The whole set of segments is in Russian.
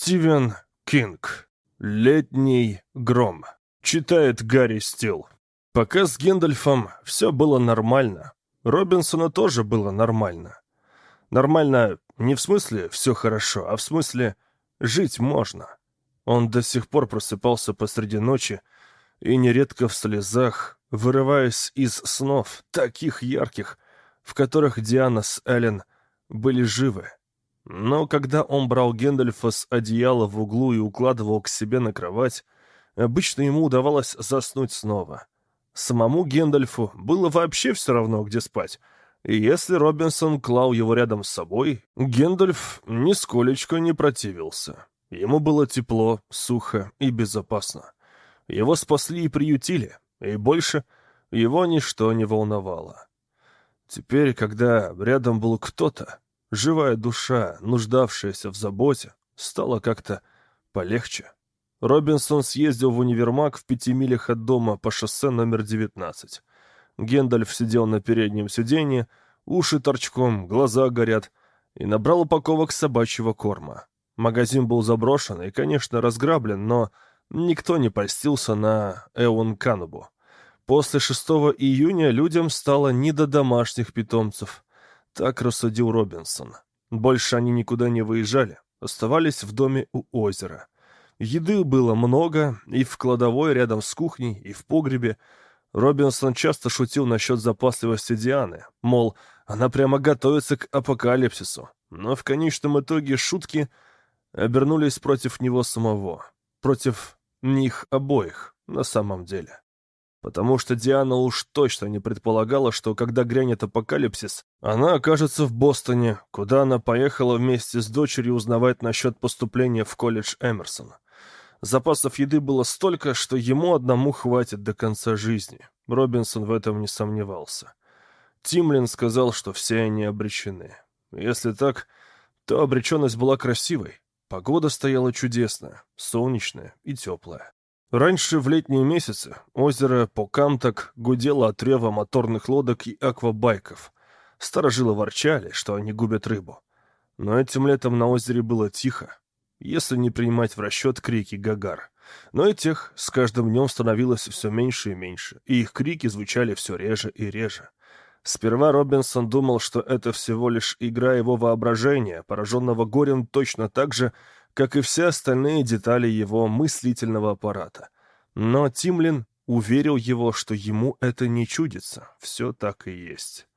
Стивен Кинг. «Летний гром». Читает Гарри Стил. Пока с Гэндальфом все было нормально, Робинсону тоже было нормально. Нормально не в смысле «все хорошо», а в смысле «жить можно». Он до сих пор просыпался посреди ночи и нередко в слезах, вырываясь из снов, таких ярких, в которых Диана с Эллен были живы. Но когда он брал Гэндальфа с одеяла в углу и укладывал к себе на кровать, обычно ему удавалось заснуть снова. Самому Гэндальфу было вообще все равно, где спать, и если Робинсон клал его рядом с собой, Гэндальф нисколечко не противился. Ему было тепло, сухо и безопасно. Его спасли и приютили, и больше его ничто не волновало. Теперь, когда рядом был кто-то, живая душа, нуждавшаяся в заботе, стало как-то полегче. Робинсон съездил в универмаг в 5 милях от дома по шоссе номер 19. Гэндальф сидел на переднем сиденье, уши торчком, глаза горят, и набрал упаковок собачьего корма. Магазин был заброшен и, конечно, разграблен, но никто не польстился на Эон Канубу. После 6 июня людям стало не до домашних питомцев. Так рассудил Робинсон. Больше они никуда не выезжали, оставались в доме у озера. Еды было много и в кладовой рядом с кухней, и в погребе. Робинсон часто шутил насчет запасливости Дианы, мол, она прямо готовится к апокалипсису. Но в конечном итоге шутки обернулись против него самого, против них обоих на самом деле. Потому что Диана уж точно не предполагала, что когда грянет апокалипсис, она окажется в Бостоне, куда она поехала вместе с дочерью узнавать насчет поступления в колледж Эмерсона. Запасов еды было столько, что ему одному хватит до конца жизни. Робинсон в этом не сомневался. Тимлин сказал, что все они обречены. Если так, то обреченность была красивой. Погода стояла чудесная, солнечная и теплая. Раньше, в летние месяцы, озеро Покамтак гудело от рева моторных лодок и аквабайков. Старожилы ворчали, что они губят рыбу. Но этим летом на озере было тихо, если не принимать в расчет крики гагар. Но этих с каждым днем становилось все меньше и меньше, и их крики звучали все реже и реже. Сперва Робинсон думал, что это всего лишь игра его воображения, пораженного горем точно так же, как и все остальные детали его мыслительного аппарата. Но Тимлин уверил его, что ему это не чудится, все так и есть.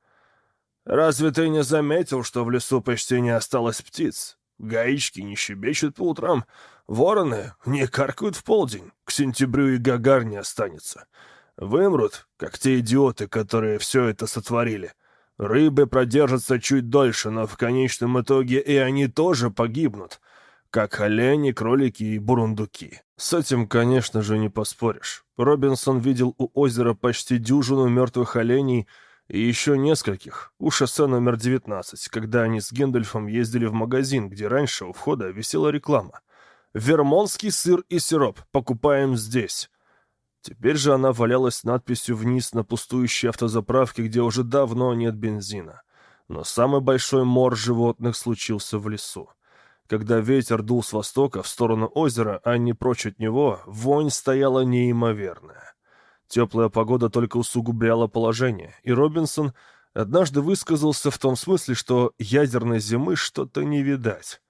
«Разве ты не заметил, что в лесу почти не осталось птиц? Гаички не щебечут по утрам, вороны не каркают в полдень, к сентябрю и гагар не останется. Вымрут, как те идиоты, которые все это сотворили. Рыбы продержатся чуть дольше, но в конечном итоге и они тоже погибнут, как олени, кролики и бурундуки». С этим, конечно же, не поспоришь. Робинсон видел у озера почти дюжину мертвых оленей и еще нескольких у шоссе номер 19, когда они с Гэндальфом ездили в магазин, где раньше у входа висела реклама. «Вермонтский сыр и сироп. Покупаем здесь». Теперь же она валялась с надписью вниз на пустующей автозаправке, где уже давно нет бензина. Но самый большой мор животных случился в лесу. Когда ветер дул с востока в сторону озера, а не прочь от него, вонь стояла неимоверная. Теплая погода только усугубляла положение, и Робинсон однажды высказался в том смысле, что ядерной зимы что-то не видать.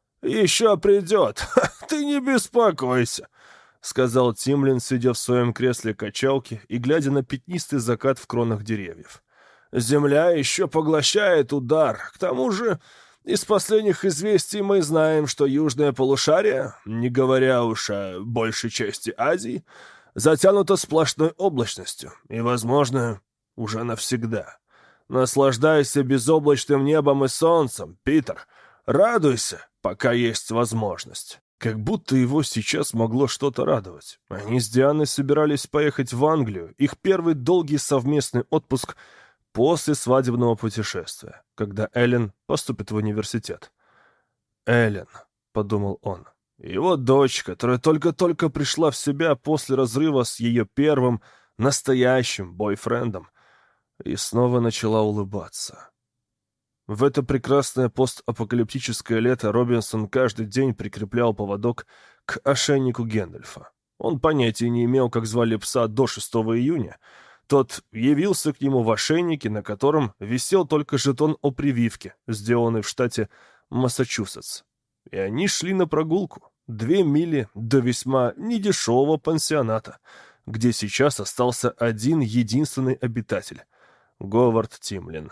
«Еще придет! Ты не беспокойся!» — сказал Тимлин, сидя в своем кресле качалки и глядя на пятнистый закат в кронах деревьев. «Земля еще поглощает удар. К тому же, из последних известий мы знаем, что южное полушарие, не говоря уж о большей части Азии, затянуто сплошной облачностью и, возможно, уже навсегда. Наслаждайся безоблачным небом и солнцем, Питер. Радуйся, пока есть возможность». Как будто его сейчас могло что-то радовать. Они с Дианой собирались поехать в Англию, их первый долгий совместный отпуск после свадебного путешествия, когда Эллен поступит в университет. «Эллен», — подумал он, — его дочь, которая только-только пришла в себя после разрыва с ее первым настоящим бойфрендом, и снова начала улыбаться. В это прекрасное постапокалиптическое лето Робинсон каждый день прикреплял поводок к ошейнику Гэндальфа. Он понятия не имел, как звали пса до 6 июня. Тот явился к нему в ошейнике, на котором висел только жетон о прививке, сделанный в штате Массачусетс. И они шли на прогулку. 2 мили до весьма недешевого пансионата, где сейчас остался один единственный обитатель — Говард Тимлин.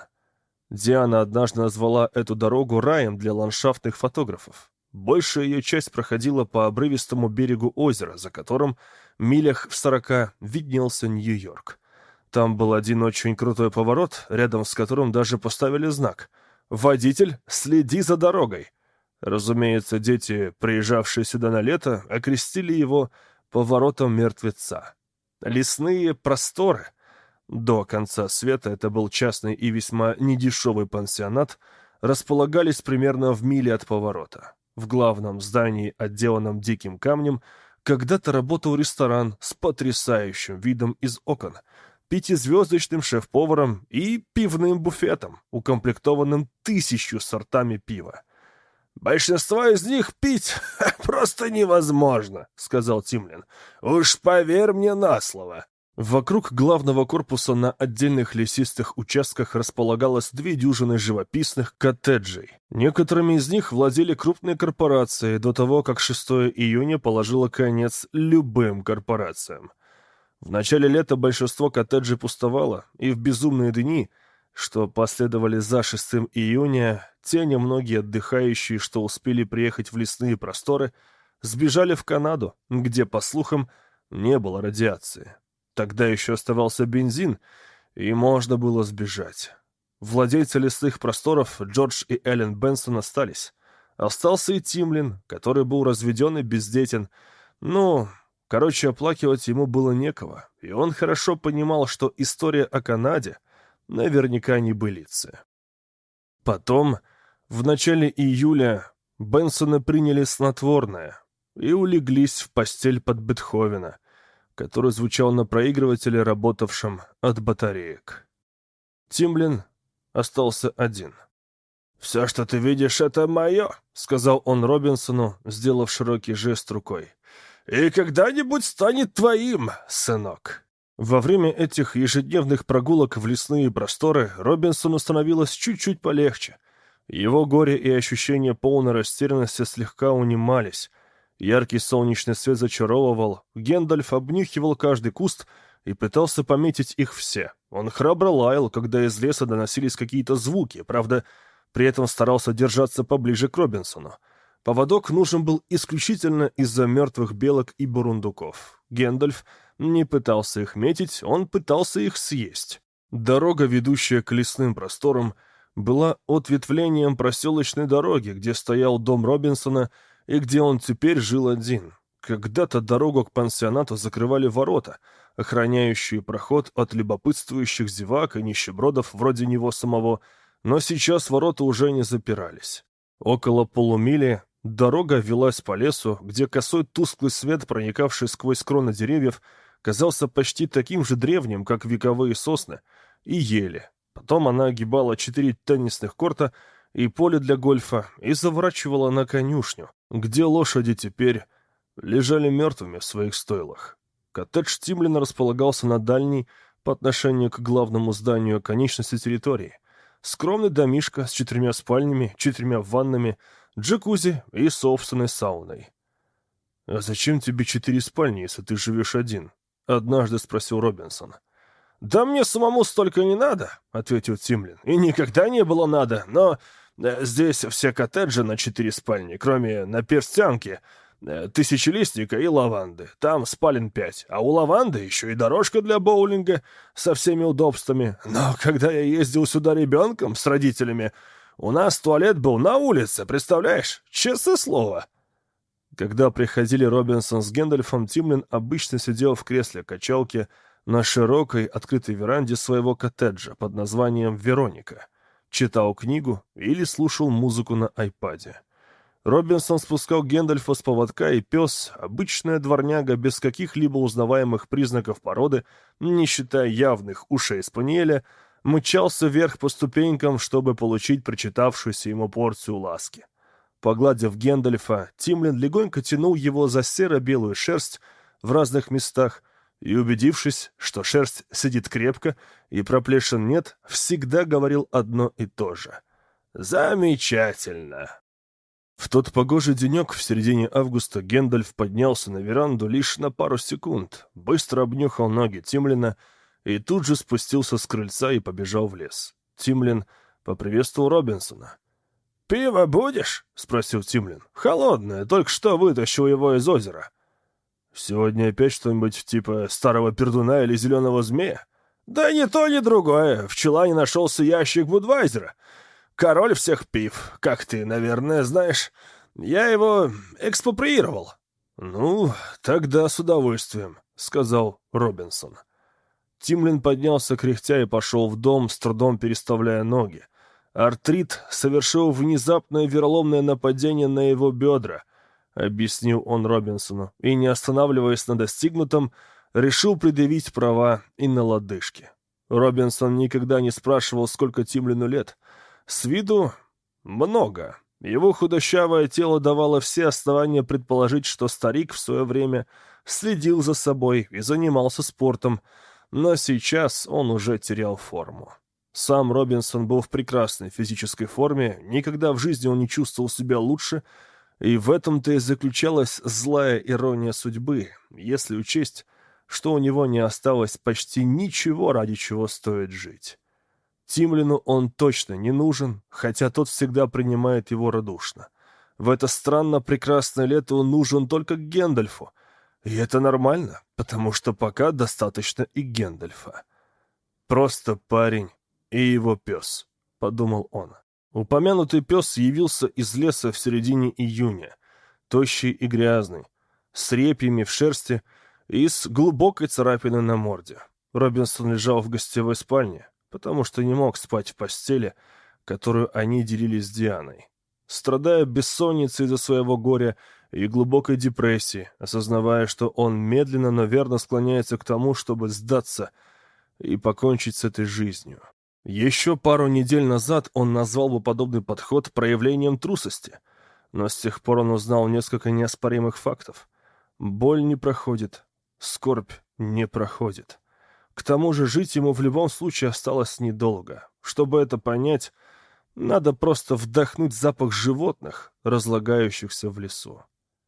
Диана однажды назвала эту дорогу раем для ландшафтных фотографов. Большая ее часть проходила по обрывистому берегу озера, за которым милях в 40 виднелся Нью-Йорк. Там был один очень крутой поворот, рядом с которым даже поставили знак: «Водитель, следи за дорогой». Разумеется, дети, приезжавшие сюда на лето, окрестили его «поворотом мертвеца». Лесные просторы. До конца света это был частный и весьма недешевый пансионат, располагались примерно в миле от поворота. В главном здании, отделанном диким камнем, когда-то работал ресторан с потрясающим видом из окон, 5-звездочным шеф-поваром и пивным буфетом, укомплектованным 1000 сортами пива. «Большинство из них пить просто невозможно», — сказал Тимлин. «Уж поверь мне на слово». Вокруг главного корпуса на отдельных лесистых участках располагалось 2 дюжины живописных коттеджей. Некоторыми из них владели крупные корпорации до того, как 6 июня положило конец любым корпорациям. В начале лета большинство коттеджей пустовало, и в безумные дни, что последовали за 6 июня, те немногие отдыхающие, что успели приехать в лесные просторы, сбежали в Канаду, где, по слухам, не было радиации. Тогда еще оставался бензин, и можно было сбежать. Владельцы лесных просторов Джордж и Эллен Бенсон остались. Остался и Тимлин, который был разведен и бездетен. Оплакивать ему было некого, и он хорошо понимал, что история о Канаде наверняка небылица. Потом, в начале июля, Бенсоны приняли снотворное и улеглись в постель под Бетховена, который звучал на проигрывателе, работавшем от батареек. Тимлин остался один. «Все, что ты видишь, — это мое», — сказал он Робинсону, сделав широкий жест рукой. «И когда-нибудь станет твоим, сынок». Во время этих ежедневных прогулок в лесные просторы Робинсону становилось чуть-чуть полегче. Его горе и ощущение полной растерянности слегка унимались. Яркий солнечный свет зачаровывал, Гэндальф обнюхивал каждый куст и пытался пометить их все. Он храбро лаял, когда из леса доносились какие-то звуки, правда, при этом старался держаться поближе к Робинсону. Поводок нужен был исключительно из-за мертвых белок и бурундуков. Гэндальф не пытался их метить, он пытался их съесть. Дорога, ведущая к лесным просторам, была ответвлением проселочной дороги, где стоял дом Робинсона и где он теперь жил один. Когда-то дорогу к пансионату закрывали ворота, охраняющие проход от любопытствующих зевак и нищебродов вроде него самого, но сейчас ворота уже не запирались. Около полумили дорога велась по лесу, где косой тусклый свет, проникавший сквозь кроны деревьев, казался почти таким же древним, как вековые сосны и ели. Потом она огибала 4 теннисных корта и поле для гольфа и заворачивала на конюшню, где лошади теперь лежали мертвыми в своих стойлах. Коттедж Тимлина располагался на дальней, по отношению к главному зданию, конечности территории. Скромный домишко с 4 спальнями, 4 ваннами, джакузи и собственной сауной. «А зачем тебе 4 спальни, если ты живешь один?» — однажды спросил Робинсон. «Да мне самому столько не надо», — ответил Тимлин. «И никогда не было надо, но здесь все коттеджи на 4 спальни, кроме наперстянки, тысячелистника и лаванды. Там спален 5, а у лаванды еще и дорожка для боулинга со всеми удобствами. Но когда я ездил сюда ребенком с родителями, у нас туалет был на улице, представляешь? Честное слово». Когда приходили Робинсон с Гэндальфом, Тимлин обычно сидел в кресле качалки на широкой открытой веранде своего коттеджа под названием «Вероника», читал книгу или слушал музыку на айпаде. Робинсон спускал Гэндальфа с поводка, и пес, обычная дворняга без каких-либо узнаваемых признаков породы, не считая явных ушей спаниеля, мчался вверх по ступенькам, чтобы получить причитавшуюся ему порцию ласки. Погладив Гэндальфа, Тимлин легонько тянул его за серо-белую шерсть в разных местах и, убедившись, что шерсть сидит крепко и проплешин нет, всегда говорил одно и то же. «Замечательно!» В тот погожий денек в середине августа Гэндальф поднялся на веранду лишь на пару секунд, быстро обнюхал ноги Тимлина и тут же спустился с крыльца и побежал в лес. Тимлин поприветствовал Робинсона. «Пиво будешь?» — спросил Тимлин. «Холодное, только что вытащил его из озера». «Сегодня опять что-нибудь типа старого пердуна или зеленого змея?» «Да ни то, ни другое. В чулане нашелся ящик Будвайзера. Король всех пив, как ты, наверное, знаешь. Я его экспроприировал». «Ну, тогда с удовольствием», — сказал Робинсон. Тимлин поднялся кряхтя и пошел в дом, с трудом переставляя ноги. Артрит совершил внезапное вероломное нападение на его бедра, — объяснил он Робинсону, и, не останавливаясь на достигнутом, решил предъявить права и на лодыжки. Робинсон никогда не спрашивал, сколько Тимлину лет. С виду много. Его худощавое тело давало все основания предположить, что старик в свое время следил за собой и занимался спортом, но сейчас он уже терял форму. Сам Робинсон был в прекрасной физической форме, никогда в жизни он не чувствовал себя лучше, и в этом-то и заключалась злая ирония судьбы, если учесть, что у него не осталось почти ничего, ради чего стоит жить. Тимлину он точно не нужен, хотя тот всегда принимает его радушно. В это странно прекрасное лето он нужен только Гэндальфу, и это нормально, потому что пока достаточно и Гэндальфа. Просто парень и его пес, — подумал он. Упомянутый пес явился из леса в середине июня, тощий и грязный, с репьями в шерсти и с глубокой царапиной на морде. Робинсон лежал в гостевой спальне, потому что не мог спать в постели, которую они делили с Дианой. Страдая бессонницей из-за своего горя и глубокой депрессии, осознавая, что он медленно, но верно склоняется к тому, чтобы сдаться и покончить с этой жизнью. Еще пару недель назад он назвал бы подобный подход проявлением трусости, но с тех пор он узнал несколько неоспоримых фактов. Боль не проходит, скорбь не проходит. К тому же жить ему в любом случае осталось недолго. Чтобы это понять, надо просто вдохнуть запах животных, разлагающихся в лесу.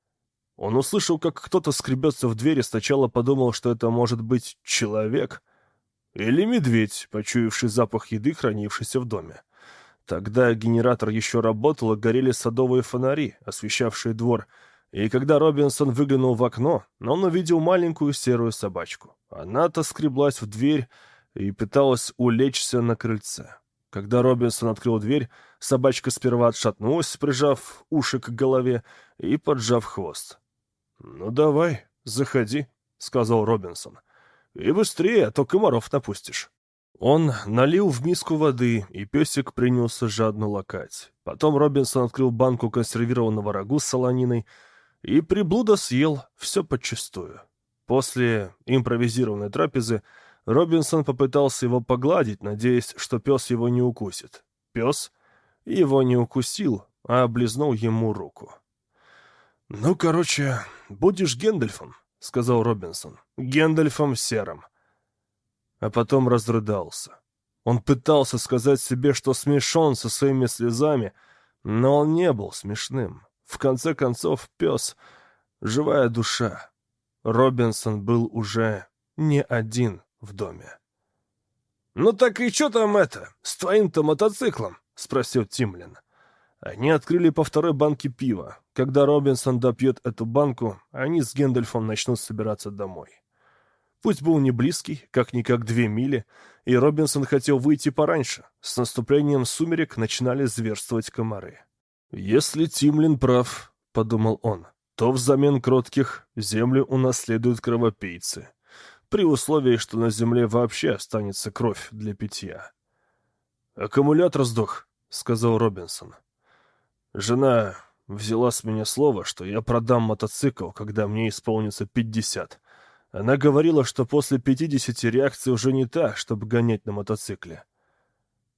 Он услышал, как кто-то скребется в дверь, и сначала подумал, что это может быть человек или медведь, почуявший запах еды, хранившийся в доме. Тогда генератор еще работал, и горели садовые фонари, освещавшие двор, и когда Робинсон выглянул в окно, он увидел маленькую серую собачку. Она-то скреблась в дверь и пыталась улечься на крыльце. Когда Робинсон открыл дверь, собачка сперва отшатнулась, прижав уши к голове и поджав хвост. «Ну давай, заходи», — сказал Робинсон. «И быстрее, а то комаров напустишь». Он налил в миску воды, и песик принялся жадно лакать. Потом Робинсон открыл банку консервированного рагу с солониной и приблудо съел все подчистую. После импровизированной трапезы Робинсон попытался его погладить, надеясь, что пес его не укусит. Пес его не укусил, а облизнул ему руку. «Ну, короче, будешь Гэндальфом», — сказал Робинсон. «Гэндальфом серым». А потом разрыдался. Он пытался сказать себе, что смешон со своими слезами, но он не был смешным. В конце концов, пес — живая душа. Робинсон был уже не один в доме. «Ну так и что там с твоим-то мотоциклом?» — спросил Тимлин. Они открыли по второй банке пива. Когда Робинсон допьет эту банку, они с Гэндальфом начнут собираться домой. Путь был не близкий, как-никак 2 мили, и Робинсон хотел выйти пораньше. С наступлением сумерек начинали зверствовать комары. «Если Тимлин прав, — подумал он, — то взамен кротких землю унаследуют кровопийцы, при условии, что на земле вообще останется кровь для питья». «Аккумулятор сдох», — сказал Робинсон. «Жена взяла с меня слово, что я продам мотоцикл, когда мне исполнится 50. Она говорила, что после 50 реакция уже не та, чтобы гонять на мотоцикле».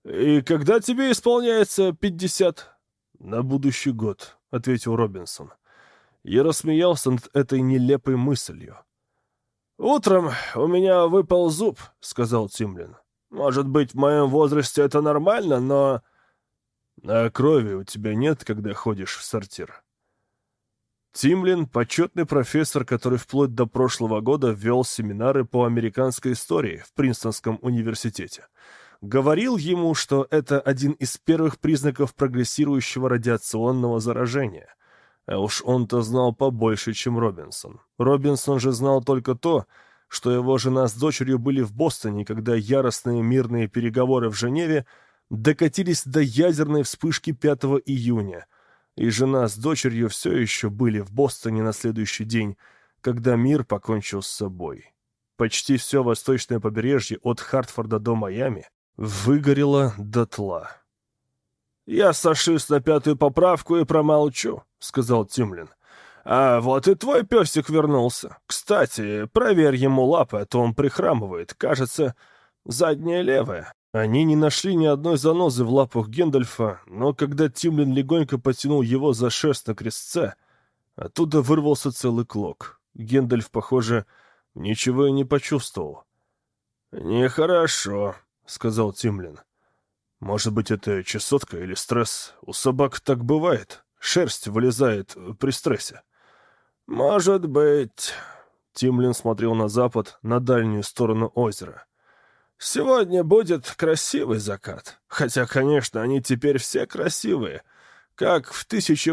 «И когда тебе исполняется 50?» «На будущий год», — ответил Робинсон. Я рассмеялся над этой нелепой мыслью. «Утром у меня выпал зуб», — сказал Тимлин. «Может быть, в моем возрасте это нормально, но...» «А крови у тебя нет, когда ходишь в сортир?» Тимлин — почетный профессор, который вплоть до прошлого года вел семинары по американской истории в Принстонском университете. Говорил ему, что это один из первых признаков прогрессирующего радиационного заражения. А уж он-то знал побольше, чем Робинсон. Робинсон же знал только то, что его жена с дочерью были в Бостоне, когда яростные мирные переговоры в Женеве докатились до ядерной вспышки 5 июня, и жена с дочерью все еще были в Бостоне на следующий день, когда мир покончил с собой. Почти все восточное побережье от Хартфорда до Майами выгорело дотла. «Я сошлюсь на 5-ю поправку и промолчу», — сказал Тимлин. «А вот и твой песик вернулся. Кстати, проверь ему лапы, а то он прихрамывает. Кажется, задняя левая». Они не нашли ни одной занозы в лапах Гэндальфа, но когда Тимлин легонько потянул его за шерсть на крестце, оттуда вырвался целый клок. Гэндальф, похоже, ничего и не почувствовал. «Нехорошо», — сказал Тимлин. «Может быть, это чесотка или стресс? У собак так бывает. Шерсть вылезает при стрессе». «Может быть...» Тимлин смотрел на запад, на дальнюю сторону озера. «Сегодня будет красивый закат. Хотя, конечно, они теперь все красивые. Как в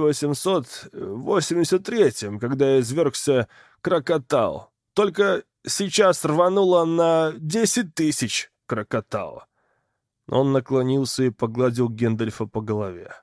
1883-м, когда извергся Крокотау. Только сейчас рвануло на 10 тысяч Крокотау». Он наклонился и погладил Гэндальфа по голове.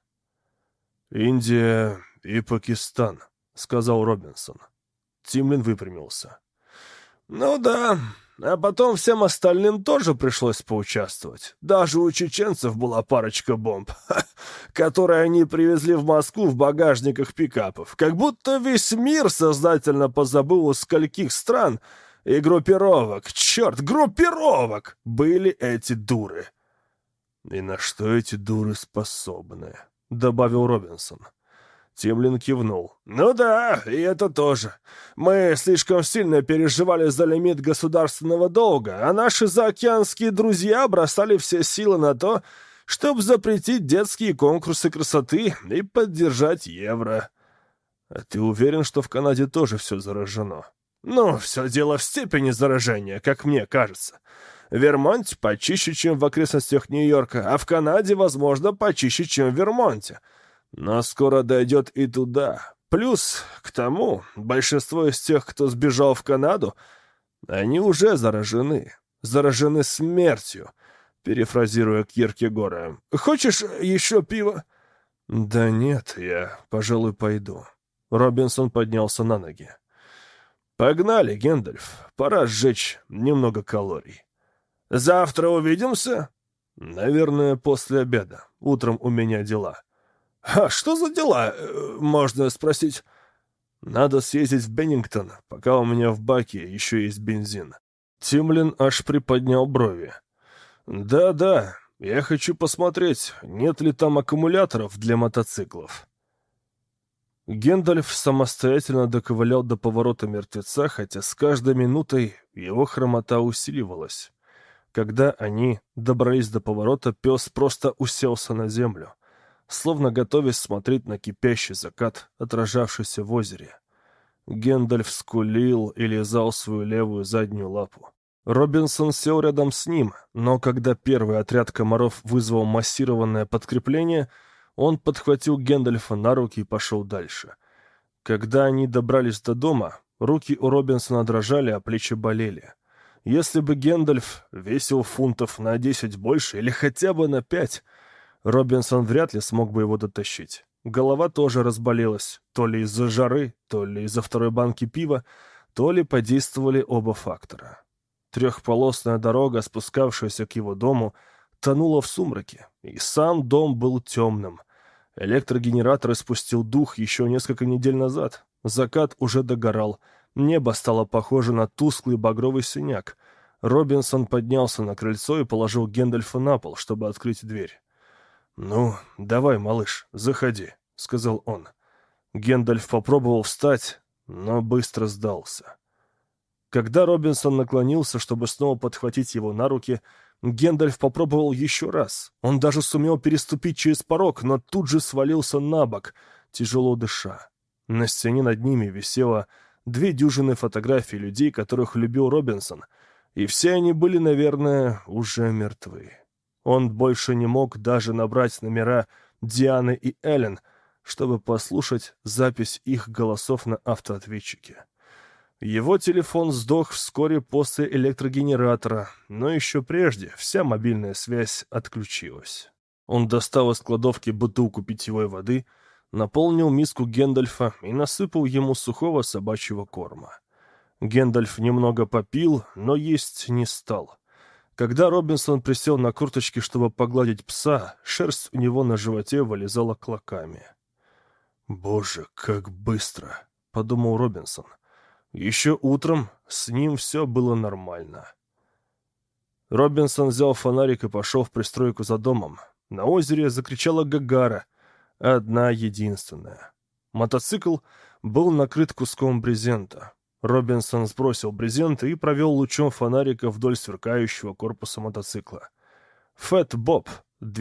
«Индия и Пакистан», — сказал Робинсон. Тимлин выпрямился. «Ну да, а потом всем остальным тоже пришлось поучаствовать. Даже у чеченцев была парочка бомб, которые они привезли в Москву в багажниках пикапов. Как будто весь мир сознательно позабыл, у скольких стран и группировок, черт, группировок, были эти дуры». «И на что эти дуры способны?» — добавил Робинсон. Тимлин кивнул. «Ну да, и это тоже. Мы слишком сильно переживали за лимит государственного долга, а наши заокеанские друзья бросали все силы на то, чтобы запретить детские конкурсы красоты и поддержать евро». «А ты уверен, что в Канаде тоже все заражено?» «Ну, все дело в степени заражения, как мне кажется. В Вермонте почище, чем в окрестностях Нью-Йорка, а в Канаде, возможно, почище, чем в Вермонте. Но скоро дойдет и туда. Плюс, к тому, большинство из тех, кто сбежал в Канаду, они уже заражены. Заражены смертью», перефразируя Кьеркегора. «Хочешь еще пива?» «Да нет, я, пожалуй, пойду». Робинсон поднялся на ноги. «Погнали, Гэндальф. Пора сжечь немного калорий». «Завтра увидимся?» «Наверное, после обеда. Утром у меня дела». «А что за дела, можно спросить?» «Надо съездить в Беннингтон, пока у меня в баке еще есть бензин». Тимлин аж приподнял брови. «Да-да, я хочу посмотреть, нет ли там аккумуляторов для мотоциклов». Гэндальф самостоятельно доковылял до поворота мертвеца, хотя с каждой минутой его хромота усиливалась. Когда они добрались до поворота, пес просто уселся на землю, словно готовясь смотреть на кипящий закат, отражавшийся в озере. Гэндальф скулил и лизал свою левую заднюю лапу. Робинсон сел рядом с ним, но когда первый отряд комаров вызвал массированное подкрепление, он подхватил Гэндальфа на руки и пошел дальше. Когда они добрались до дома, руки у Робинсона дрожали, а плечи болели. Если бы Гэндальф весил фунтов на 10 больше или хотя бы на 5, Робинсон вряд ли смог бы его дотащить. Голова тоже разболелась, то ли из-за жары, то ли из-за второй банки пива, то ли подействовали оба фактора. Трехполосная дорога, спускавшаяся к его дому, тонула в сумраке, и сам дом был темным. Электрогенератор испустил дух еще несколько недель назад. Закат уже догорал, небо стало похоже на тусклый багровый синяк, Робинсон поднялся на крыльцо и положил Гэндальфа на пол, чтобы открыть дверь. «Ну, давай, малыш, заходи», — сказал он. Гэндальф попробовал встать, но быстро сдался. Когда Робинсон наклонился, чтобы снова подхватить его на руки, Гэндальф попробовал еще раз. Он даже сумел переступить через порог, но тут же свалился на бок, тяжело дыша. На стене над ними висело 2 дюжины фотографий людей, которых любил Робинсон, и все они были, наверное, уже мертвы. Он больше не мог даже набрать номера Дианы и Эллен, чтобы послушать запись их голосов на автоответчике. Его телефон сдох вскоре после электрогенератора, но еще прежде вся мобильная связь отключилась. Он достал из кладовки бутылку питьевой воды, наполнил миску Гэндальфа и насыпал ему сухого собачьего корма. Гэндальф немного попил, но есть не стал. Когда Робинсон присел на корточки, чтобы погладить пса, шерсть у него на животе вылезала клоками. «Боже, как быстро!» — подумал Робинсон. Еще утром с ним все было нормально. Робинсон взял фонарик и пошел в пристройку за домом. На озере закричала Гагара, одна единственная. Мотоцикл был накрыт куском брезента. Робинсон сбросил брезент и провел лучом фонарика вдоль сверкающего корпуса мотоцикла. «Фэт Боб»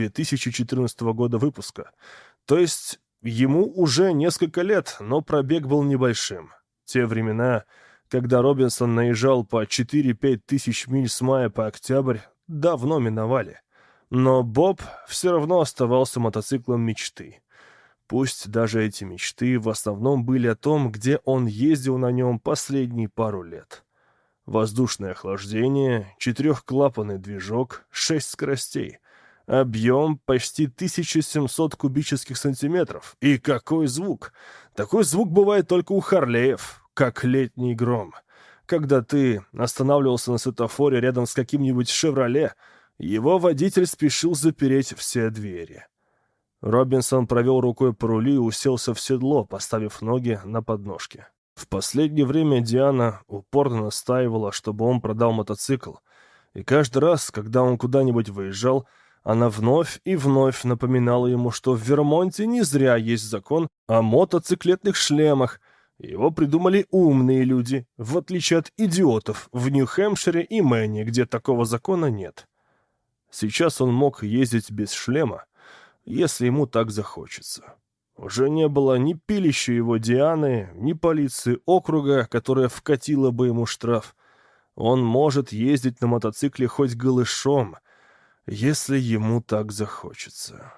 2014 года выпуска. То есть ему уже несколько лет, но пробег был небольшим. Те времена, когда Робинсон наезжал по 4-5 тысяч миль с мая по октябрь, давно миновали. Но Боб все равно оставался мотоциклом мечты. Пусть даже эти мечты в основном были о том, где он ездил на нем последние пару лет. Воздушное охлаждение, 4-клапанный движок, 6 скоростей. Объем почти 1700 кубических сантиметров. И какой звук! Такой звук бывает только у Харлеев, как летний гром. Когда ты останавливался на светофоре рядом с каким-нибудь «Шевроле», его водитель спешил запереть все двери. Робинсон провел рукой по рулю и уселся в седло, поставив ноги на подножки. В последнее время Диана упорно настаивала, чтобы он продал мотоцикл, и каждый раз, когда он куда-нибудь выезжал, она вновь и вновь напоминала ему, что в Вермонте не зря есть закон о мотоциклетных шлемах. Его придумали умные люди, в отличие от идиотов в Нью-Хэмпшире и Мэне, где такого закона нет. Сейчас он мог ездить без шлема, если ему так захочется. Уже не было ни пилища его Дианы, ни полиции округа, которая вкатила бы ему штраф. Он может ездить на мотоцикле хоть голышом, если ему так захочется.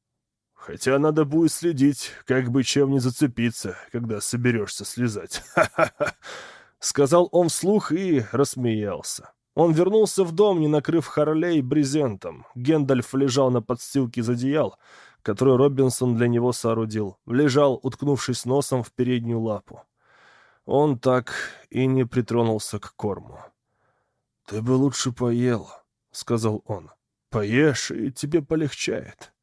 Хотя надо будет следить, как бы чем не зацепиться, когда соберешься слезать. «Ха-ха-ха!» — сказал он вслух и рассмеялся. Он вернулся в дом, не накрыв Харлей брезентом. Гэндальф лежал на подстилке из одеял, который Робинсон для него соорудил. Лежал, уткнувшись носом в переднюю лапу. Он так и не притронулся к корму. «Ты бы лучше поел», — сказал он. «Поешь, и тебе полегчает».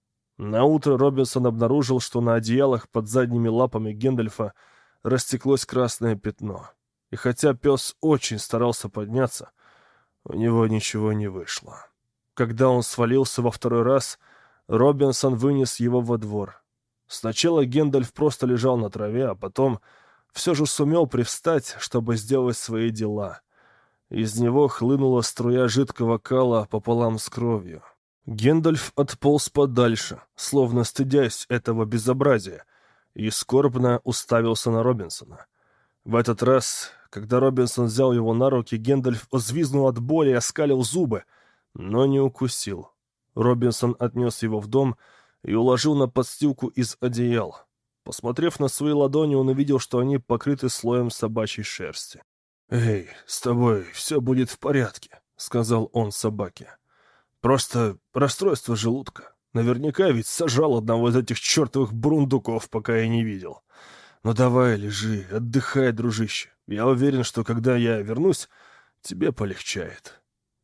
Наутро Робинсон обнаружил, что на одеялах под задними лапами Гэндальфа растеклось красное пятно. И хотя пес очень старался подняться, у него ничего не вышло. Когда он свалился во второй раз, Робинсон вынес его во двор. Сначала Гэндальф просто лежал на траве, а потом все же сумел привстать, чтобы сделать свои дела. Из него хлынула струя жидкого кала пополам с кровью. Гэндальф отполз подальше, словно стыдясь этого безобразия, и скорбно уставился на Робинсона. В этот раз, когда Робинсон взял его на руки, Гэндальф взвизгнул от боли и оскалил зубы, но не укусил. Робинсон отнес его в дом и уложил на подстилку из одеял. Посмотрев на свои ладони, он увидел, что они покрыты слоем собачьей шерсти. «Эй, с тобой все будет в порядке», — сказал он собаке. «Просто расстройство желудка. Наверняка ведь сажал одного из этих чертовых бурундуков, пока я не видел. Ну давай, лежи, отдыхай, дружище. Я уверен, что когда я вернусь, тебе полегчает».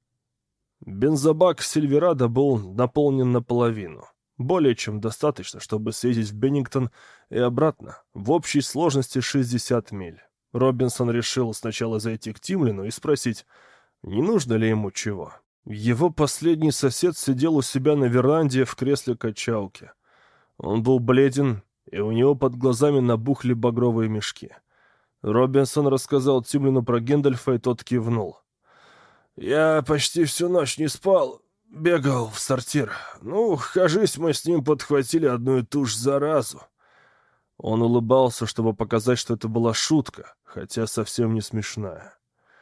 Бензобак Сильверадо был наполнен наполовину. Более чем достаточно, чтобы съездить в Беннингтон и обратно. В общей сложности 60 миль. Робинсон решил сначала зайти к Тимлину и спросить, Не нужно ли ему чего? Его последний сосед сидел у себя на веранде в кресле качалки. Он был бледен, и у него под глазами набухли багровые мешки. Робинсон рассказал Тимлину про Гэндальфа, и тот кивнул. «Я почти всю ночь не спал, бегал в сортир. Ну, кажись, мы с ним подхватили одну и ту же заразу». Он улыбался, чтобы показать, что это была шутка, хотя совсем не смешная.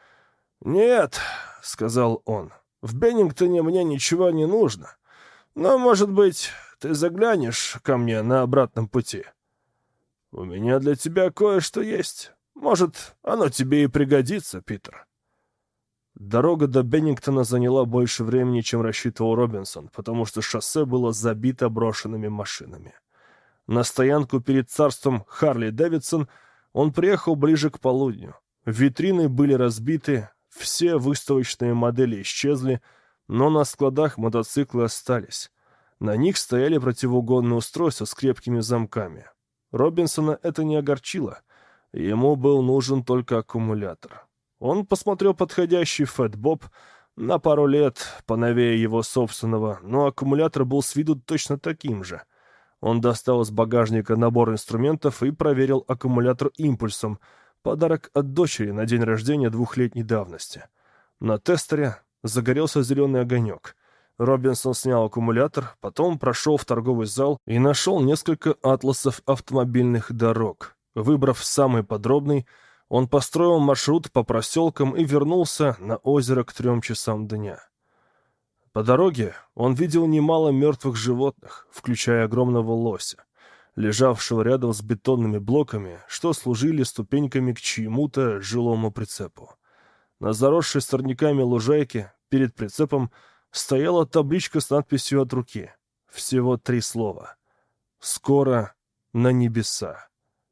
«Нет», — сказал он, — «в Беннингтоне мне ничего не нужно. Но, может быть, ты заглянешь ко мне на обратном пути? У меня для тебя кое-что есть. Может, оно тебе и пригодится, Питер». Дорога до Беннингтона заняла больше времени, чем рассчитывал Робинсон, потому что шоссе было забито брошенными машинами. На стоянку перед царством Харли-Дэвидсон он приехал ближе к полудню. Витрины были разбиты, все выставочные модели исчезли, но на складах мотоциклы остались. На них стояли противоугонные устройства с крепкими замками. Робинсона это не огорчило. Ему был нужен только аккумулятор. Он посмотрел подходящий Фэт Боб, на пару лет поновее его собственного, но аккумулятор был с виду точно таким же. Он достал из багажника набор инструментов и проверил аккумулятор импульсом, подарок от дочери на день рождения 2-летней давности. На тестере загорелся зеленый огонек. Робинсон снял аккумулятор, потом прошел в торговый зал и нашел несколько атласов автомобильных дорог. Выбрав самый подробный, он построил маршрут по проселкам и вернулся на озеро к 3 часам дня. По дороге он видел немало мертвых животных, включая огромного лося, лежавшего рядом с бетонными блоками, что служили ступеньками к чьему-то жилому прицепу. На заросшей сорняками лужайке перед прицепом стояла табличка с надписью от руки. Всего 3 слова. «Скоро на небеса».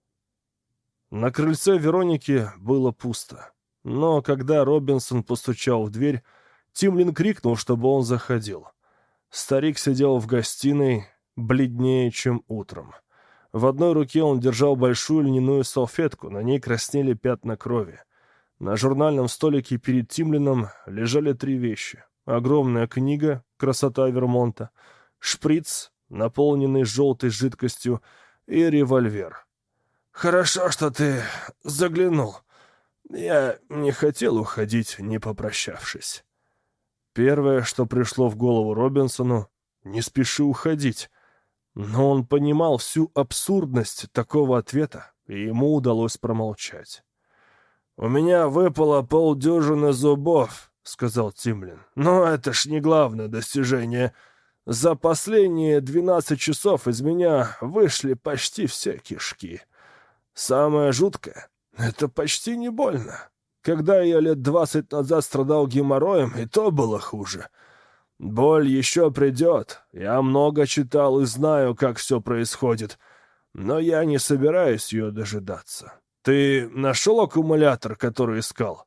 На крыльце Вероники было пусто. Но когда Робинсон постучал в дверь, Тимлин крикнул, чтобы он заходил. Старик сидел в гостиной, бледнее, чем утром. В одной руке он держал большую льняную салфетку, на ней краснели пятна крови. На журнальном столике перед Тимлином лежали 3 вещи. Огромная книга «Красота Вермонта», шприц, наполненный желтой жидкостью, и револьвер. «Хорошо, что ты заглянул. Я не хотел уходить, не попрощавшись». Первое, что пришло в голову Робинсону — не спеши уходить. Но он понимал всю абсурдность такого ответа, и ему удалось промолчать. «У меня выпало 50 зубов», — сказал Тимлин. «Но это ж не главное достижение. За последние 12 часов из меня вышли почти все кишки. Самое жуткое — это почти не больно. Когда я лет 20 назад страдал геморроем, и то было хуже. Боль еще придет. Я много читал и знаю, как все происходит. Но я не собираюсь ее дожидаться. Ты нашел аккумулятор, который искал?»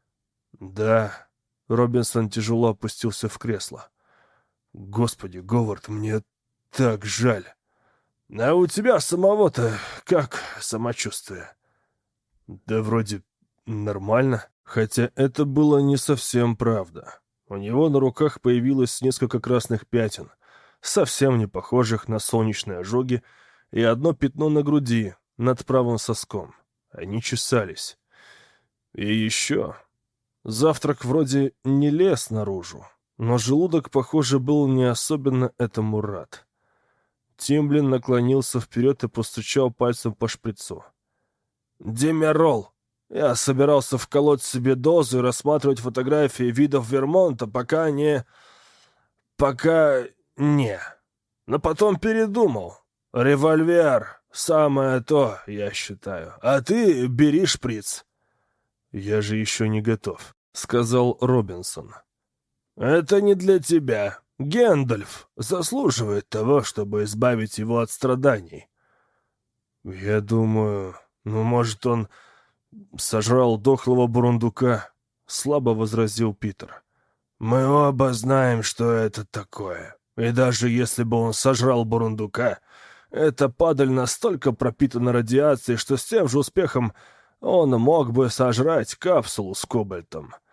«Да». Робинсон тяжело опустился в кресло. «Господи, Говард, мне так жаль. А у тебя самого-то как самочувствие?» «Да вроде нормально». Хотя это было не совсем правда. У него на руках появилось несколько красных пятен, совсем не похожих на солнечные ожоги, и одно пятно на груди, над правым соском. Они чесались. И еще... Завтрак вроде не лез наружу, но желудок, похоже, был не особенно этому рад. Тимблин наклонился вперед и постучал пальцем по шприцу. «Демерол. Я собирался вколоть себе дозу и рассматривать фотографии видов Вермонта, пока не... Но потом передумал. Револьвер — самое то, я считаю. А ты бери шприц». «Я же еще не готов», — сказал Робинсон. «Это не для тебя. Гэндальф заслуживает того, чтобы избавить его от страданий». «Я думаю, может, он сожрал дохлого бурундука», — слабо возразил Питер. «Мы оба знаем, что это такое. И даже если бы он сожрал бурундука, эта падаль настолько пропитана радиацией, что с тем же успехом он мог бы сожрать капсулу с кобальтом.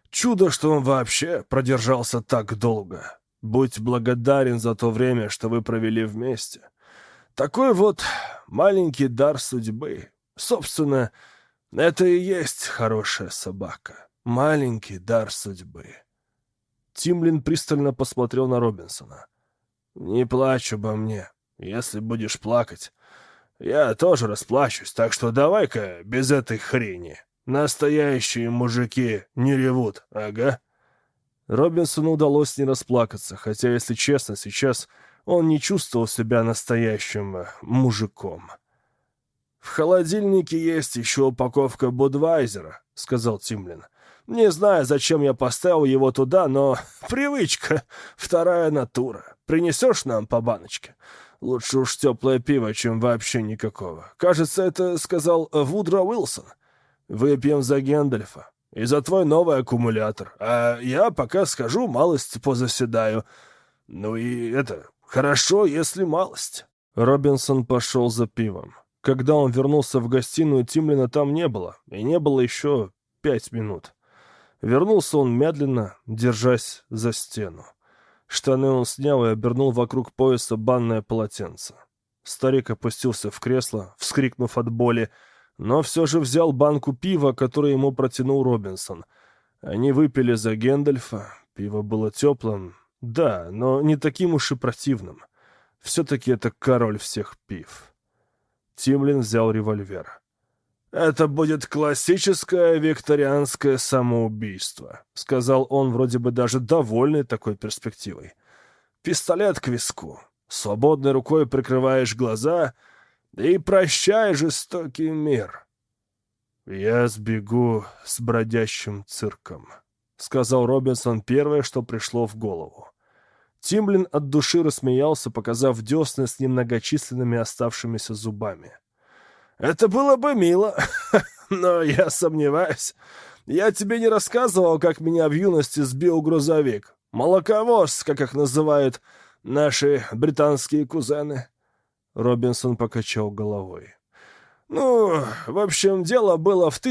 Чудо, что он вообще продержался так долго. Будь благодарен за то время, что вы провели вместе. Такой вот маленький дар судьбы. Собственно, это и есть хорошая собака. Маленький дар судьбы. Тимлин пристально посмотрел на Робинсона. «Не плачь обо мне. Если будешь плакать, я тоже расплачусь, так что давай-ка без этой хрени. Настоящие мужики не ревут, ага». Робинсону удалось не расплакаться, хотя, если честно, сейчас он не чувствовал себя настоящим мужиком. «В холодильнике есть еще упаковка Будвайзера», — сказал Тимлин. «Не знаю, зачем я поставил его туда, но привычка, вторая натура. Принесешь нам по баночке? Лучше уж теплое пиво, чем вообще никакого. Кажется, это сказал Вудро Уилсон. Выпьем за Гэндальфа и за твой новый аккумулятор. А я пока схожу, малость позаседаю. Ну и это, хорошо, если малость». Робинсон пошел за пивом. Когда он вернулся в гостиную, Тимлина там не было, и не было еще 5 минут. Вернулся он медленно, держась за стену. Штаны он снял и обернул вокруг пояса банное полотенце. Старик опустился в кресло, вскрикнув от боли, но все же взял банку пива, которую ему протянул Робинсон. Они выпили за Гэндальфа. Пиво было теплым, да, но не таким уж и противным. Все-таки это король всех пив. Тимлин взял револьвер. «Это будет классическое викторианское самоубийство», — сказал он, вроде бы даже довольный такой перспективой. «Пистолет к виску. Свободной рукой прикрываешь глаза и прощай, жестокий мир». «Я сбегу с бродящим цирком», — сказал Робинсон первое, что пришло в голову. Тимлин от души рассмеялся, показав десны с немногочисленными оставшимися зубами. «Это было бы мило, но я сомневаюсь. Я тебе не рассказывал, как меня в юности сбил грузовик. Молоковоз, как их называют наши британские кузены». Робинсон покачал головой. «Ну, в общем, дело было в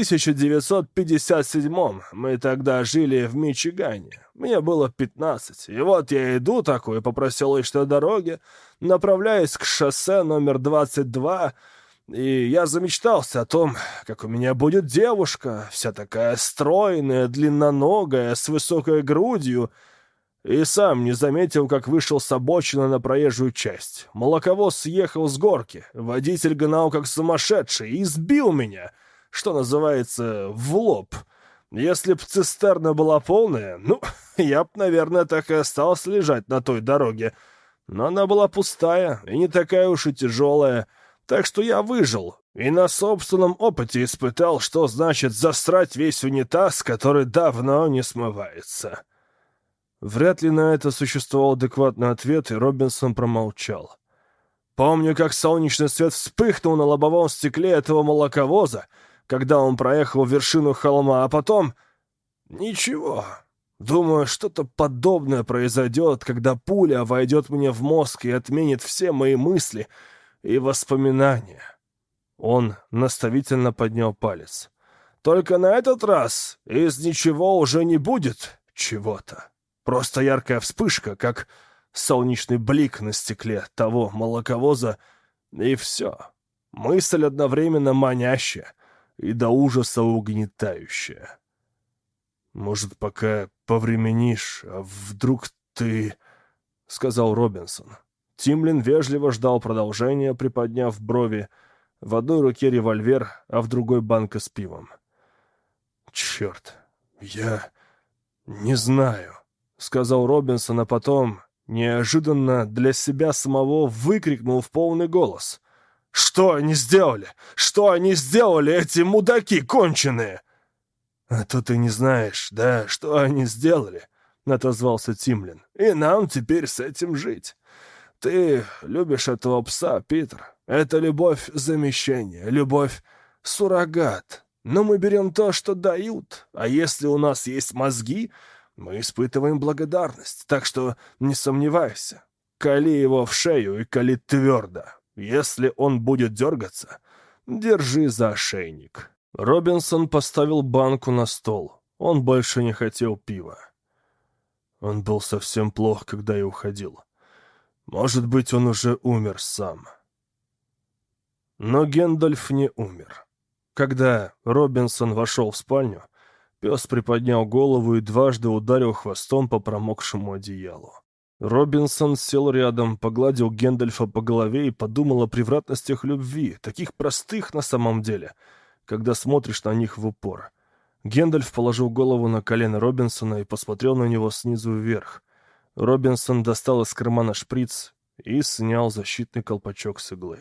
1957-м. Мы тогда жили в Мичигане. Мне было 15. И вот я иду такой по проселочной дороге, направляюсь к шоссе номер 22, и я замечтался о том, как у меня будет девушка, вся такая стройная, длинноногая, с высокой грудью, и сам не заметил, как вышел с обочины на проезжую часть. Молоковоз съехал с горки, водитель гнал как сумасшедший и сбил меня, что называется, в лоб. Если б цистерна была полная, ну, я б, наверное, так и остался лежать на той дороге. Но она была пустая и не такая уж и тяжелая, так что я выжил и на собственном опыте испытал, что значит засрать весь унитаз, который давно не смывается. Вряд ли на это существовал адекватный ответ, и Робинсон промолчал. Помню, как солнечный свет вспыхнул на лобовом стекле этого молоковоза, когда он проехал вершину холма, а потом... Ничего. Думаю, что-то подобное произойдет, когда пуля войдет мне в мозг и отменит все мои мысли и воспоминания. Он наставительно поднял палец. Только на этот раз из ничего уже не будет чего-то. Просто яркая вспышка, как солнечный блик на стекле того молоковоза, и все. Мысль одновременно манящая и до ужаса угнетающая. «Может, пока повременишь, а вдруг ты...» — сказал Робинсон. Тимлин вежливо ждал продолжения, приподняв брови. В одной руке револьвер, а в другой банка с пивом. «Черт, я не знаю», — сказал Робинсон, а потом, неожиданно для себя самого, выкрикнул в полный голос. «Что они сделали? Что они сделали, эти мудаки конченые?» «А то ты не знаешь, да, что они сделали», — отозвался Тимлин. «И нам теперь с этим жить. Ты любишь этого пса, Питер. Это любовь-замещение, любовь-суррогат. Но мы берем то, что дают, а если у нас есть мозги, мы испытываем благодарность. Так что не сомневайся. Кали его в шею и кали твердо. Если он будет дергаться, держи за ошейник». Робинсон поставил банку на стол. Он больше не хотел пива. Он был совсем плох, когда я уходил. Может быть, он уже умер сам. Но Гэндальф не умер. Когда Робинсон вошел в спальню, пес приподнял голову и дважды ударил хвостом по промокшему одеялу. Робинсон сел рядом, погладил Гэндальфа по голове и подумал о превратностях любви, таких простых на самом деле, когда смотришь на них в упор. Гэндальф положил голову на колено Робинсона и посмотрел на него снизу вверх. Робинсон достал из кармана шприц и снял защитный колпачок с иглы.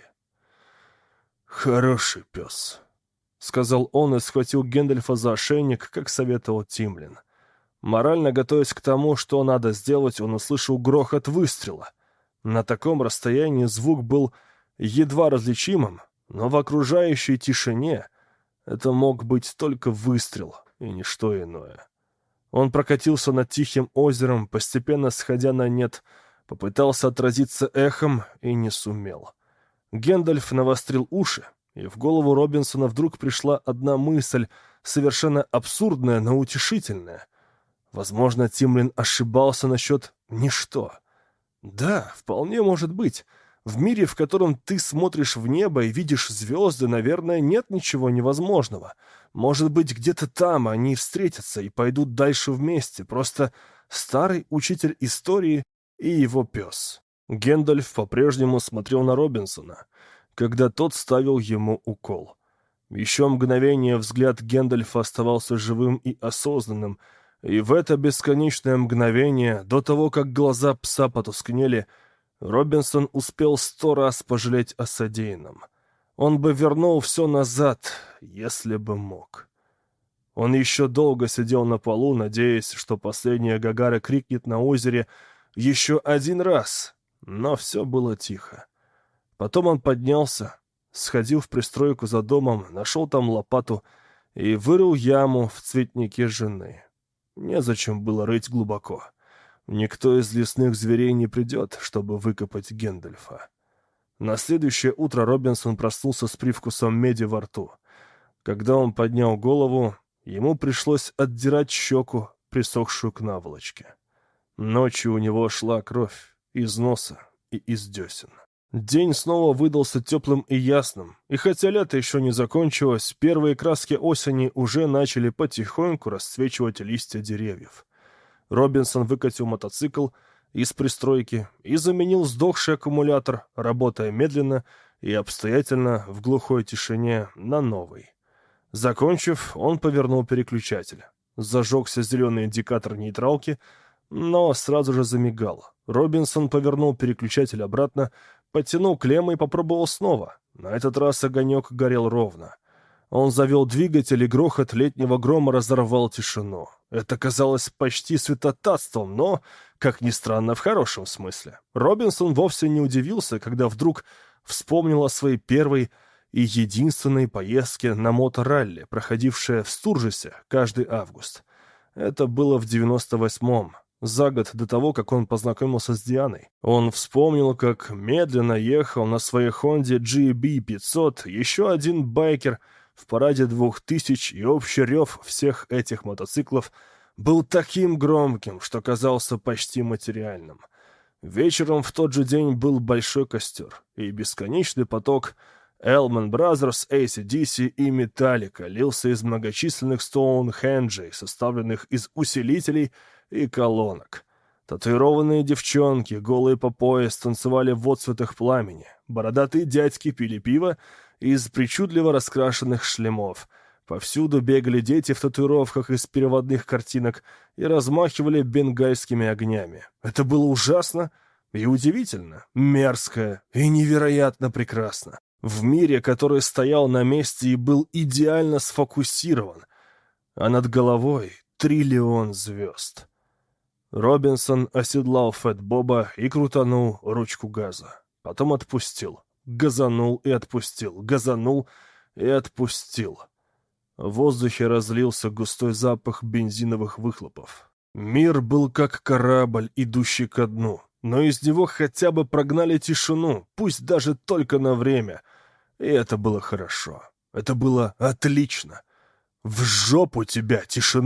«Хороший пес», — сказал он и схватил Гэндальфа за ошейник, как советовал Тимлин. Морально готовясь к тому, что надо сделать, он услышал грохот выстрела. На таком расстоянии звук был едва различимым, но в окружающей тишине это мог быть только выстрел и ничто иное. Он прокатился над тихим озером, постепенно сходя на нет, попытался отразиться эхом и не сумел. Гэндальф навострил уши, и в голову Робинсона вдруг пришла одна мысль, совершенно абсурдная, но утешительная. Возможно, Тимлин ошибался насчет ничто. Да, вполне может быть. В мире, в котором ты смотришь в небо и видишь звезды, наверное, нет ничего невозможного. Может быть, где-то там они встретятся и пойдут дальше вместе. Просто старый учитель истории и его пес. Гэндальф по-прежнему смотрел на Робинсона, когда тот ставил ему укол. Еще мгновение взгляд Гэндальфа оставался живым и осознанным, и в это бесконечное мгновение, до того, как глаза пса потускнели, Робинсон успел 100 раз пожалеть о содеянном. Он бы вернул все назад, если бы мог. Он еще долго сидел на полу, надеясь, что последняя Гагара крикнет на озере еще один раз, но все было тихо. Потом он поднялся, сходил в пристройку за домом, нашел там лопату и вырыл яму в цветнике жены. Незачем было рыть глубоко. Никто из лесных зверей не придет, чтобы выкопать Гэндальфа. На следующее утро Робинсон проснулся с привкусом меди во рту. Когда он поднял голову, ему пришлось отдирать щеку, присохшую к наволочке. Ночью у него шла кровь из носа и из десен. День снова выдался теплым и ясным, и хотя лето еще не закончилось, первые краски осени уже начали потихоньку расцвечивать листья деревьев. Робинсон выкатил мотоцикл из пристройки и заменил сдохший аккумулятор, работая медленно и обстоятельно в глухой тишине на новый. Закончив, он повернул переключатель. Зажегся зеленый индикатор нейтралки, но сразу же замигал. Робинсон повернул переключатель обратно, подтянул клеммы и попробовал снова. На этот раз огонек горел ровно. Он завел двигатель, и грохот летнего грома разорвал тишину. Это казалось почти святотатством, но, как ни странно, в хорошем смысле. Робинсон вовсе не удивился, когда вдруг вспомнил о своей первой и единственной поездке на моторалли, проходившей в Стуржесе каждый август. Это было в 98-м, за год до того, как он познакомился с Дианой. Он вспомнил, как медленно ехал на своей Хонде GB500 еще один байкер в параде 2000, и общий рев всех этих мотоциклов был таким громким, что казался почти материальным. Вечером в тот же день был большой костер, и бесконечный поток Allman Brothers, AC/DC и Metallica лился из многочисленных Стоунхенджей, составленных из усилителей и колонок. Татуированные девчонки, голые по пояс, танцевали в отцветах пламени. Бородатые дядьки пили пиво из причудливо раскрашенных шлемов. Повсюду бегали дети в татуировках из переводных картинок и размахивали бенгальскими огнями. Это было ужасно и удивительно, мерзко и невероятно прекрасно. В мире, который стоял на месте и был идеально сфокусирован, а над головой 1 000 000 звезд. Робинсон оседлал Фэт Боба и крутанул ручку газа. Потом отпустил. Газанул и отпустил. Газанул и отпустил. В воздухе разлился густой запах бензиновых выхлопов. Мир был как корабль, идущий ко дну, но из него хотя бы прогнали тишину, пусть даже только на время. И это было хорошо. Это было отлично. В жопу тебя, тишина!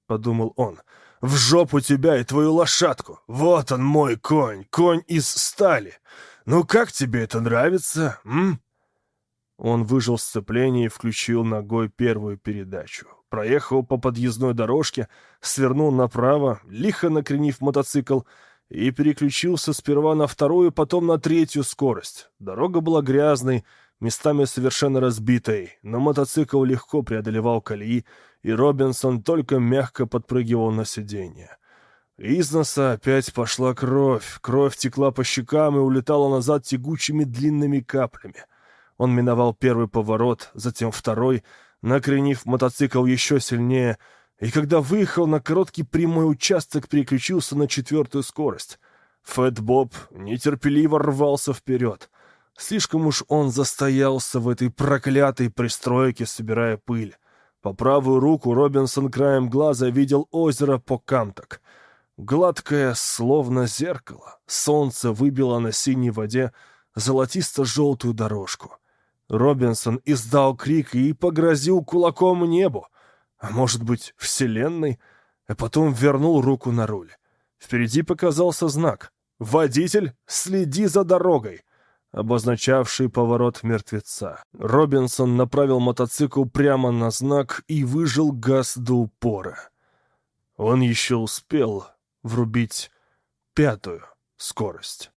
— подумал он. «В жопу тебя и твою лошадку! Вот он, мой конь, конь из стали! Ну как тебе это нравится, м?» Он выжал сцепление и включил ногой первую передачу. Проехал по подъездной дорожке, свернул направо, лихо накренив мотоцикл, и переключился сперва на вторую, потом на третью скорость. Дорога была грязной, местами совершенно разбитой, но мотоцикл легко преодолевал колеи, и Робинсон только мягко подпрыгивал на сиденье. Из носа опять пошла кровь. Кровь текла по щекам и улетала назад тягучими длинными каплями. Он миновал первый поворот, затем второй, накренив мотоцикл еще сильнее, и когда выехал на короткий прямой участок, переключился на четвертую скорость. Фэт Боб нетерпеливо рвался вперед. Слишком уж он застоялся в этой проклятой пристройке, собирая пыль. По правую руку Робинсон краем глаза видел озеро Покамток. Гладкое, словно зеркало, солнце выбило на синей воде золотисто-желтую дорожку. Робинсон издал крик и погрозил кулаком небу, а может быть, вселенной, а потом вернул руку на руль. Впереди показался знак «Водитель, следи за дорогой», обозначавший поворот мертвеца. Робинсон направил мотоцикл прямо на знак и выжал газ до упора. Он еще успел врубить пятую скорость.